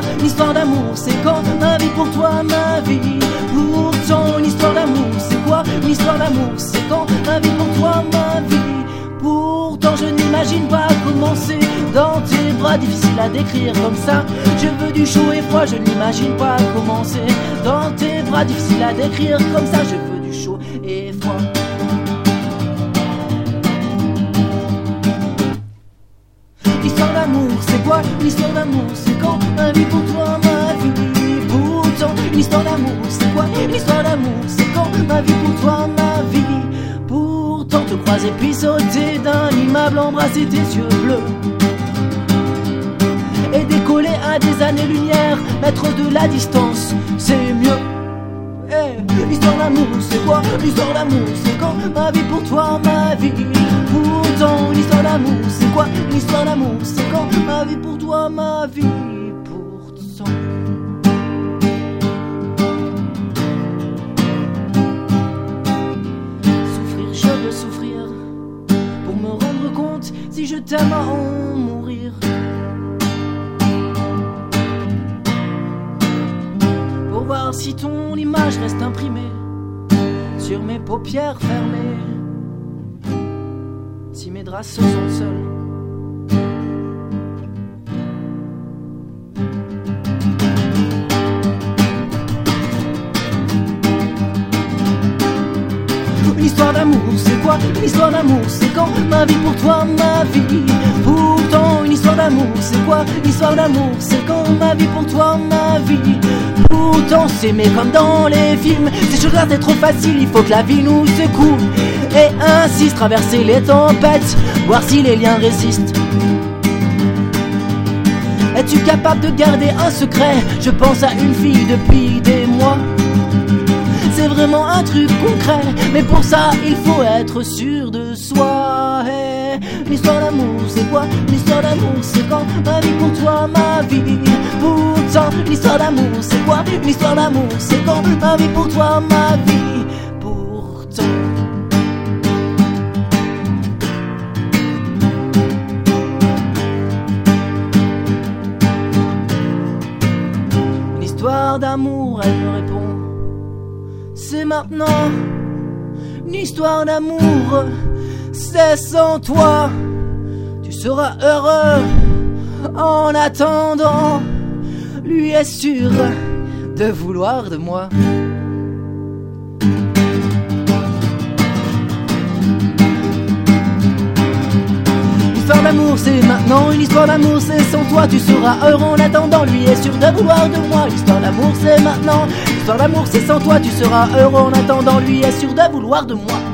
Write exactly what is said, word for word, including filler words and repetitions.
une histoire d'amour, c'est quand ma vie pour toi, ma vie. Pourtant, une histoire d'amour, c'est quoi? Une histoire d'amour, c'est quand ma vie pour toi, ma vie. Pourtant, je n'imagine pas commencer dans tes bras, difficile à décrire comme ça. Je veux du chaud et froid, je n'imagine pas commencer dans tes bras, difficile à décrire comme ça. Je veux du chaud et froid. L'histoire d'amour, c'est quoi? L'histoire d'amour, c'est quand ma vie pour toi, ma vie. Pourtant, l'histoire d'amour, c'est quoi? L'histoire d'amour, c'est quand ma vie pour toi, ma vie. Pourtant, te croiser puis sauter d'un immeuble, embrasser tes yeux bleus et décoller à des années-lumière, mettre de la distance, c'est mieux. Hey, l'histoire d'amour, c'est quoi? L'histoire d'amour, c'est quand ma vie pour toi, ma vie. Pourtant, l'histoire d'amour, c'est quoi? L'histoire d'amour, c'est quand ma vie pour toi, ma vie. Pourtant. Souffrir, je veux souffrir pour me rendre compte si je t'aime à en mourir. Pour voir si ton image reste imprimée sur mes paupières fermées, si mes draps se sont seuls. L'histoire d'amour, c'est quoi? L'histoire d'amour, c'est quand ma vie pour toi, ma vie. Pourtant, une histoire d'amour, c'est quoi? L'histoire d'amour, c'est quand ma vie pour toi, ma vie. Pourtant, s'aimer comme dans les films, ces choses-là c'est trop facile, il faut que la vie nous secoue et insiste, traverser les tempêtes, voir si les liens résistent. Es-tu capable de garder un secret? Je pense à une fille depuis des mois. C'est vraiment un truc concret, mais pour ça il faut être sûr de soi. Hey, l'histoire d'amour, c'est quoi? L'histoire d'amour, c'est quand ma vie pour toi, ma vie. Pourtant, l'histoire d'amour, c'est quoi? L'histoire d'amour, c'est quand ma vie pour toi, ma vie. Pourtant. L'histoire d'amour, elle me répond. C'est maintenant une histoire d'amour, c'est sans toi. Tu seras heureux en attendant. Lui est sûr de vouloir de moi. L'histoire d'amour, c'est maintenant. Une histoire d'amour, c'est sans toi. Tu seras heureux en attendant. Lui est sûr de vouloir de moi. L'histoire d'amour, c'est maintenant. L'histoire d'amour, c'est sans toi. Tu seras heureux en attendant. Lui est sûr de vouloir de moi.